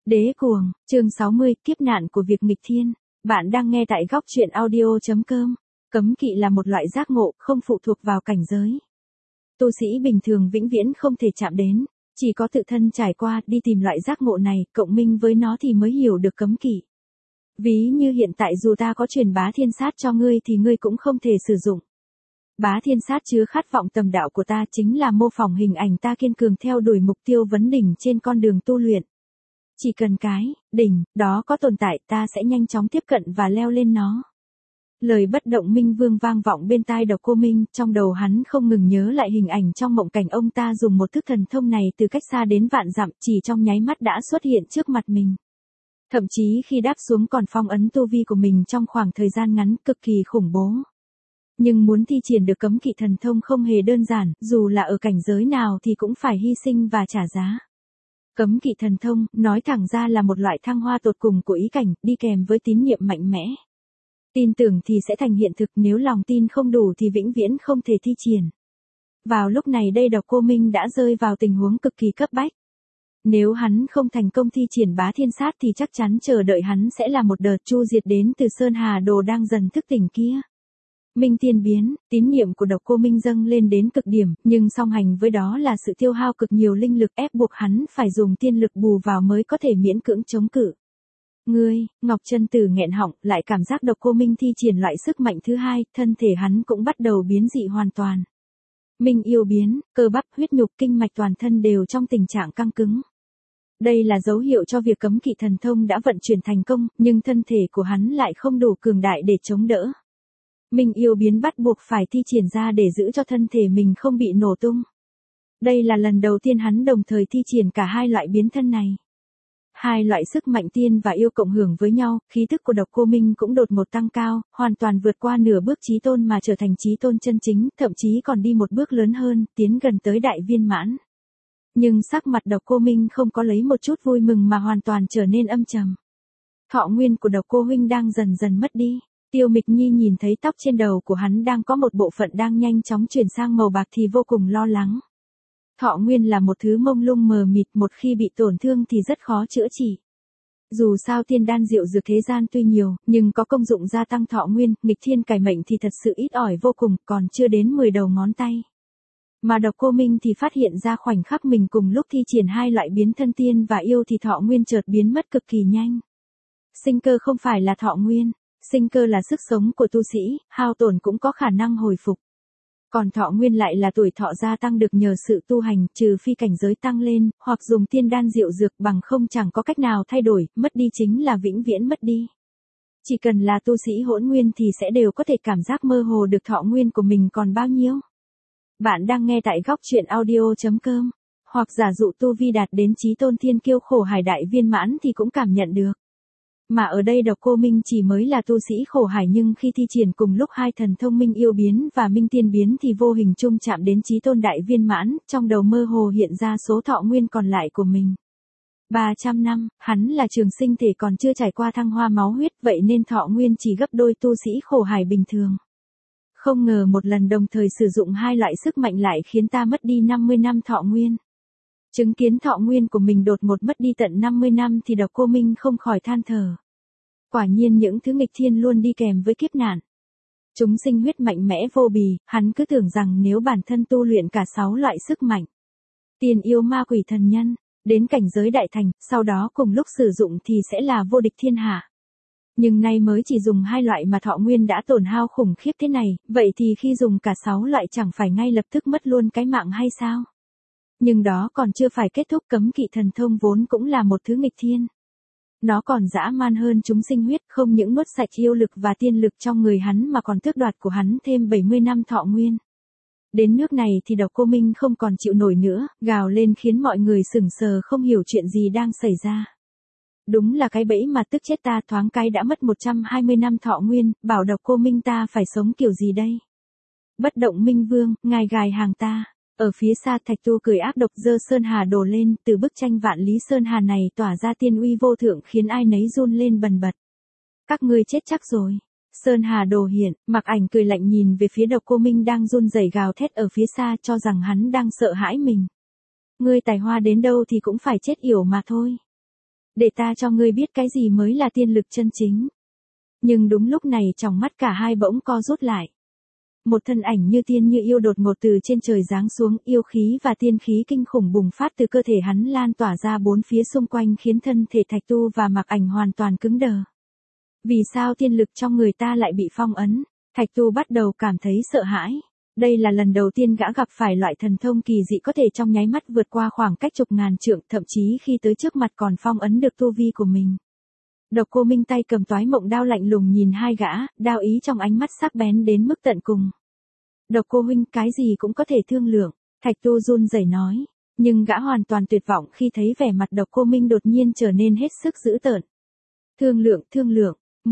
Đế cuồng, chương 60, kiếp nạn của việc nghịch thiên. Bạn đang nghe tại góc truyện audio.com. Cấm kỵ là một loại giác ngộ, không phụ thuộc vào cảnh giới. Tu sĩ bình thường vĩnh viễn không thể chạm đến, chỉ có tự thân trải qua, đi tìm loại giác ngộ này, cộng minh với nó thì mới hiểu được cấm kỵ. Ví như hiện tại dù ta có truyền bá thiên sát cho ngươi thì ngươi cũng không thể sử dụng. Bá thiên sát chứa khát vọng tầm đạo của ta chính là mô phỏng hình ảnh ta kiên cường theo đuổi mục tiêu vấn đỉnh trên con đường tu luyện. Chỉ cần cái đỉnh đó có tồn tại, ta sẽ nhanh chóng tiếp cận và leo lên nó. Lời bất động minh vương vang vọng bên tai Độc Cô Minh, trong đầu hắn không ngừng nhớ lại hình ảnh trong mộng cảnh ông ta dùng một thức thần thông này từ cách xa đến vạn dặm, chỉ trong nháy mắt đã xuất hiện trước mặt mình. Thậm chí khi đáp xuống còn phong ấn tu vi của mình trong khoảng thời gian ngắn, cực kỳ khủng bố. Nhưng muốn thi triển được cấm kỵ thần thông không hề đơn giản, dù là ở cảnh giới nào thì cũng phải hy sinh và trả giá. Cấm kỵ thần thông, nói thẳng ra là một loại thăng hoa tột cùng của ý cảnh, đi kèm với tín niệm mạnh mẽ. Tin tưởng thì sẽ thành hiện thực, nếu lòng tin không đủ thì vĩnh viễn không thể thi triển. Vào lúc này đây Độc Cô Minh đã rơi vào tình huống cực kỳ cấp bách. Nếu hắn không thành công thi triển bá thiên sát thì chắc chắn chờ đợi hắn sẽ là một đợt chu diệt đến từ Sơn Hà Đồ đang dần thức tỉnh kia. Minh tiên biến, tín niệm của Độc Cô Minh dâng lên đến cực điểm, nhưng song hành với đó là sự tiêu hao cực nhiều linh lực ép buộc hắn phải dùng tiên lực bù vào mới có thể miễn cưỡng chống cự. Ngươi, Ngọc Chân Tử nghẹn họng, lại cảm giác Độc Cô Minh thi triển loại sức mạnh thứ hai, thân thể hắn cũng bắt đầu biến dị hoàn toàn. Minh yêu biến, cơ bắp, huyết nhục, kinh mạch toàn thân đều trong tình trạng căng cứng. Đây là dấu hiệu cho việc cấm kỵ thần thông đã vận chuyển thành công, nhưng thân thể của hắn lại không đủ cường đại để chống đỡ. Minh yêu biến bắt buộc phải thi triển ra để giữ cho thân thể mình không bị nổ tung. Đây là lần đầu tiên hắn đồng thời thi triển cả hai loại biến thân này. Hai loại sức mạnh tiên và yêu cộng hưởng với nhau, khí thức của Độc Cô Minh cũng đột ngột tăng cao, hoàn toàn vượt qua nửa bước chí tôn mà trở thành chí tôn chân chính, thậm chí còn đi một bước lớn hơn, tiến gần tới đại viên mãn. Nhưng sắc mặt Độc Cô Minh không có lấy một chút vui mừng mà hoàn toàn trở nên âm trầm. Thọ nguyên của Độc Cô huynh đang dần dần mất đi. Tiêu Mịch Nhi nhìn thấy tóc trên đầu của hắn đang có một bộ phận đang nhanh chóng chuyển sang màu bạc thì vô cùng lo lắng. Thọ nguyên là một thứ mông lung mờ mịt, một khi bị tổn thương thì rất khó chữa trị. Dù sao tiên đan diệu dược thế gian tuy nhiều, nhưng có công dụng gia tăng thọ nguyên, nghịch thiên cải mệnh thì thật sự ít ỏi vô cùng, còn chưa đến 10 đầu ngón tay. Mà Độc Cô Minh thì phát hiện ra khoảnh khắc mình cùng lúc thi triển hai loại biến thân tiên và yêu thì thọ nguyên chợt biến mất cực kỳ nhanh. Sinh cơ không phải là thọ nguyên. Sinh cơ là sức sống của tu sĩ, hao tổn cũng có khả năng hồi phục. Còn thọ nguyên lại là tuổi thọ gia tăng được nhờ sự tu hành, trừ phi cảnh giới tăng lên, hoặc dùng tiên đan diệu dược, bằng không chẳng có cách nào thay đổi, mất đi chính là vĩnh viễn mất đi. Chỉ cần là tu sĩ hỗn nguyên thì sẽ đều có thể cảm giác mơ hồ được thọ nguyên của mình còn bao nhiêu. Bạn đang nghe tại góc truyện audio.com, hoặc giả dụ tu vi đạt đến chí tôn thiên kiêu khổ hải đại viên mãn thì cũng cảm nhận được. Mà ở đây Độc Cô Minh chỉ mới là tu sĩ khổ hải, nhưng khi thi triển cùng lúc hai thần thông Minh yêu biến và Minh tiên biến thì vô hình chung chạm đến chí tôn đại viên mãn, trong đầu mơ hồ hiện ra số thọ nguyên còn lại của mình. 300 năm, hắn là trường sinh thể còn chưa trải qua thăng hoa máu huyết, vậy nên thọ nguyên chỉ gấp đôi tu sĩ khổ hải bình thường. Không ngờ một lần đồng thời sử dụng hai loại sức mạnh lại khiến ta mất đi 50 năm thọ nguyên. Chứng kiến thọ nguyên của mình đột ngột mất đi tận 50 năm thì Độc Cô Minh không khỏi than thở. Quả nhiên những thứ nghịch thiên luôn đi kèm với kiếp nạn. Chúng sinh huyết mạnh mẽ vô bì, hắn cứ tưởng rằng nếu bản thân tu luyện cả 6 loại sức mạnh, tiên yêu ma quỷ thần nhân, đến cảnh giới đại thành, sau đó cùng lúc sử dụng thì sẽ là vô địch thiên hạ. Nhưng nay mới chỉ dùng hai loại mà thọ nguyên đã tổn hao khủng khiếp thế này, vậy thì khi dùng cả 6 loại chẳng phải ngay lập tức mất luôn cái mạng hay sao? Nhưng đó còn chưa phải kết thúc, cấm kỵ thần thông vốn cũng là một thứ nghịch thiên. Nó còn dã man hơn chúng sinh huyết, không những nuốt sạch yêu lực và tiên lực trong người hắn mà còn tước đoạt của hắn thêm 70 năm thọ nguyên. Đến nước này thì Độc Cô Minh không còn chịu nổi nữa, gào lên khiến mọi người sững sờ không hiểu chuyện gì đang xảy ra. Đúng là cái bẫy mà tức chết ta, thoáng cái đã mất 120 năm thọ nguyên, bảo Độc Cô Minh ta phải sống kiểu gì đây? Bất động Minh Vương, ngài gài hàng ta. Ở phía xa Thạch Tu cười ác độc giơ Sơn Hà Đồ lên, từ bức tranh vạn lý Sơn Hà này tỏa ra tiên uy vô thượng khiến ai nấy run lên bần bật. Các ngươi chết chắc rồi. Sơn Hà Đồ hiện, Mặc Ảnh cười lạnh nhìn về phía Độc Cô Minh đang run rẩy gào thét ở phía xa, cho rằng hắn đang sợ hãi mình. Ngươi tài hoa đến đâu thì cũng phải chết yểu mà thôi. Để ta cho ngươi biết cái gì mới là tiên lực chân chính. Nhưng đúng lúc này trong mắt cả hai bỗng co rút lại. Một thân ảnh như tiên như yêu đột ngột từ trên trời giáng xuống, yêu khí và tiên khí kinh khủng bùng phát từ cơ thể hắn lan tỏa ra bốn phía xung quanh khiến thân thể Thạch Tu và Mạc Ảnh hoàn toàn cứng đờ. Vì sao tiên lực trong người ta lại bị phong ấn? Thạch Tu bắt đầu cảm thấy sợ hãi. Đây là lần đầu tiên gã gặp phải loại thần thông kỳ dị có thể trong nháy mắt vượt qua khoảng cách chục ngàn trượng, thậm chí khi tới trước mặt còn phong ấn được tu vi của mình. Độc Cô Minh tay cầm toái mộng đao lạnh lùng nhìn hai gã, đao ý trong ánh mắt sắc bén đến mức tận cùng. Độc Cô huynh, cái gì cũng có thể thương lượng, Thạch Tu run rẩy nói, nhưng gã hoàn toàn tuyệt vọng khi thấy vẻ mặt Độc Cô Minh đột nhiên trở nên hết sức dữ tợn. Thương lượng,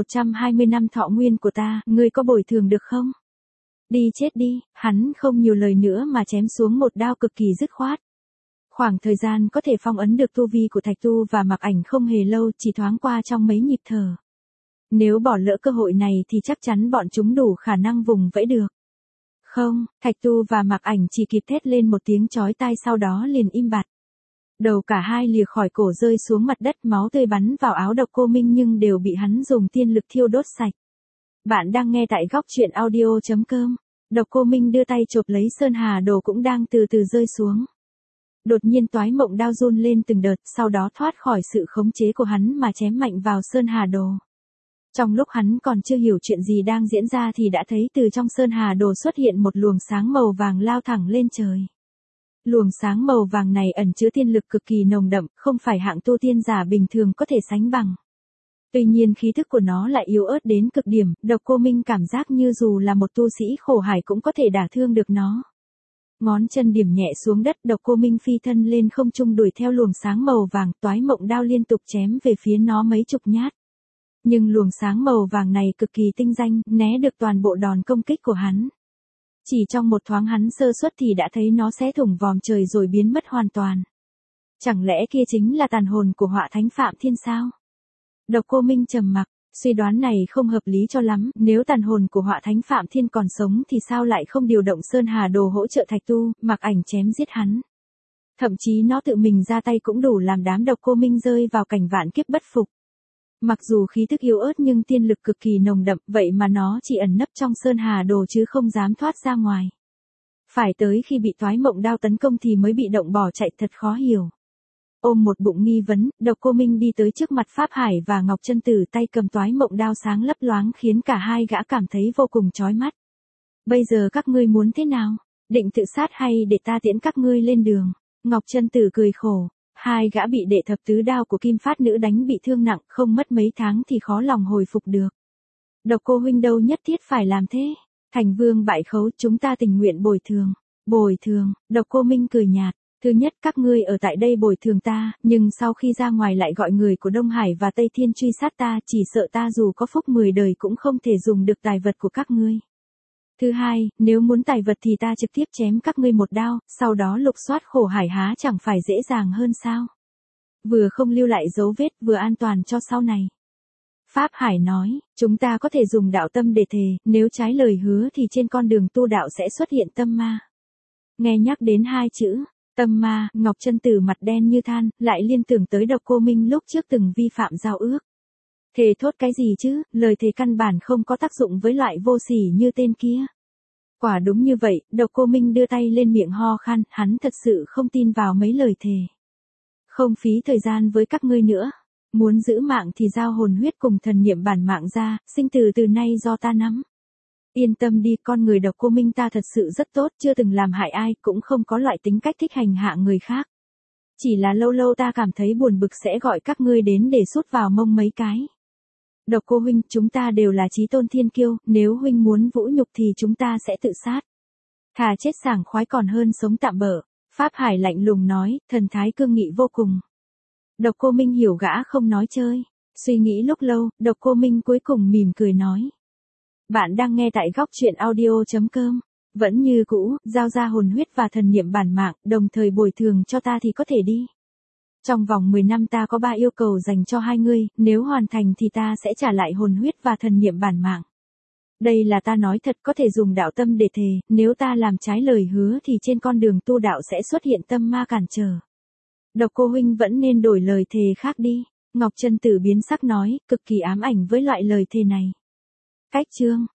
120 năm thọ nguyên của ta, ngươi có bồi thường được không? Đi chết đi, hắn không nhiều lời nữa mà chém xuống một đao cực kỳ dứt khoát. Khoảng thời gian có thể phong ấn được tu vi của Thạch Tu và Mạc Ảnh không hề lâu, chỉ thoáng qua trong mấy nhịp thở. Nếu bỏ lỡ cơ hội này thì chắc chắn bọn chúng đủ khả năng vùng vẫy được. Không, Thạch Tu và Mạc Ảnh chỉ kịp thét lên một tiếng chói tai, sau đó liền im bặt. Đầu cả hai lìa khỏi cổ rơi xuống mặt đất, máu tươi bắn vào áo Độc Cô Minh nhưng đều bị hắn dùng tiên lực thiêu đốt sạch. Bạn đang nghe tại góc truyện audio.com. Độc Cô Minh đưa tay chộp lấy Sơn Hà Đồ cũng đang từ từ rơi xuống. Đột nhiên toái mộng đao run lên từng đợt, sau đó thoát khỏi sự khống chế của hắn mà chém mạnh vào Sơn Hà Đồ. Trong lúc hắn còn chưa hiểu chuyện gì đang diễn ra thì đã thấy từ trong Sơn Hà Đồ xuất hiện một luồng sáng màu vàng lao thẳng lên trời. Luồng sáng màu vàng này ẩn chứa tiên lực cực kỳ nồng đậm, không phải hạng tu tiên giả bình thường có thể sánh bằng. Tuy nhiên khí thức của nó lại yếu ớt đến cực điểm, Độc Cô Minh cảm giác như dù là một tu sĩ khổ hải cũng có thể đả thương được nó. Ngón chân điểm nhẹ xuống đất, Độc Cô Minh phi thân lên không trung đuổi theo luồng sáng màu vàng, toái mộng đao liên tục chém về phía nó mấy chục nhát. Nhưng luồng sáng màu vàng này cực kỳ tinh danh, né được toàn bộ đòn công kích của hắn. Chỉ trong một thoáng hắn sơ suất thì đã thấy nó xé thủng vòm trời rồi biến mất hoàn toàn. Chẳng lẽ kia chính là tàn hồn của Họa Thánh Phạm Thiên sao? Độc Cô Minh trầm mặc, suy đoán này không hợp lý cho lắm, nếu tàn hồn của Họa Thánh Phạm Thiên còn sống thì sao lại không điều động Sơn Hà Đồ hỗ trợ Thạch Tu, Mạc Ảnh chém giết hắn. Thậm chí nó tự mình ra tay cũng đủ làm đám Độc Cô Minh rơi vào cảnh vạn kiếp bất phục. Mặc dù khí thức yếu ớt nhưng tiên lực cực kỳ nồng đậm, vậy mà nó chỉ ẩn nấp trong Sơn Hà Đồ chứ không dám thoát ra ngoài. Phải tới khi bị toái mộng đao tấn công thì mới bị động bỏ chạy, thật khó hiểu. Ôm một bụng nghi vấn, Độc Cô Minh đi tới trước mặt Pháp Hải và Ngọc Chân Tử, tay cầm toái mộng đao sáng lấp loáng khiến cả hai gã cảm thấy vô cùng chói mắt. Bây giờ các ngươi muốn thế nào? Định tự sát hay để ta tiễn các ngươi lên đường? Ngọc Chân Tử cười khổ. Hai gã bị đệ thập tứ đao của Kim Phát Nữ đánh bị thương nặng, không mất mấy tháng thì khó lòng hồi phục được. Độc Cô huynh đâu nhất thiết phải làm thế. Thành Vương bại khấu, chúng ta tình nguyện bồi thường. Bồi thường? Độc Cô Minh cười nhạt. Thứ nhất, các ngươi ở tại đây bồi thường ta, nhưng sau khi ra ngoài lại gọi người của Đông Hải và Tây Thiên truy sát ta, chỉ sợ ta dù có phúc 10 đời cũng không thể dùng được tài vật của các ngươi. Thứ hai, nếu muốn tài vật thì ta trực tiếp chém các ngươi một đao, sau đó lục soát khổ hải há chẳng phải dễ dàng hơn sao? Vừa không lưu lại dấu vết, vừa an toàn cho sau này. Pháp Hải nói, chúng ta có thể dùng đạo tâm để thề, nếu trái lời hứa thì trên con đường tu đạo sẽ xuất hiện tâm ma. Nghe nhắc đến hai chữ tâm ma, Ngọc Chân Tử mặt đen như than, lại liên tưởng tới Độc Cô Minh lúc trước từng vi phạm giao ước. Thề thốt cái gì chứ, lời thề căn bản không có tác dụng với loại vô sỉ như tên kia. Quả đúng như vậy, Độc Cô Minh đưa tay lên miệng ho khan, hắn thật sự không tin vào mấy lời thề. Không phí thời gian với các ngươi nữa. Muốn giữ mạng thì giao hồn huyết cùng thần niệm bản mạng ra, sinh tử từ nay do ta nắm. Yên tâm đi, con người Độc Cô Minh ta thật sự rất tốt, chưa từng làm hại ai, cũng không có loại tính cách thích hành hạ người khác. Chỉ là lâu lâu ta cảm thấy buồn bực sẽ gọi các ngươi đến để sút vào mông mấy cái. Độc Cô huynh, chúng ta đều là chí tôn thiên kiêu, nếu huynh muốn vũ nhục thì chúng ta sẽ tự sát. Thà chết sảng khoái còn hơn sống tạm bợ. Pháp Hải lạnh lùng nói, thần thái cương nghị vô cùng. Độc Cô Minh hiểu gã không nói chơi. Suy nghĩ lúc lâu, Độc Cô Minh cuối cùng mỉm cười nói. Bạn đang nghe tại góc truyện audio.com. Vẫn như cũ, giao ra hồn huyết và thần niệm bản mạng, đồng thời bồi thường cho ta thì có thể đi. Trong vòng 10 năm ta có 3 yêu cầu dành cho hai ngươi, nếu hoàn thành thì ta sẽ trả lại hồn huyết và thần niệm bản mạng. Đây là ta nói thật, có thể dùng đạo tâm để thề, nếu ta làm trái lời hứa thì trên con đường tu đạo sẽ xuất hiện tâm ma cản trở. Độc Cô huynh vẫn nên đổi lời thề khác đi. Ngọc Trân Tử biến sắc nói, cực kỳ ám ảnh với loại lời thề này. Cách chương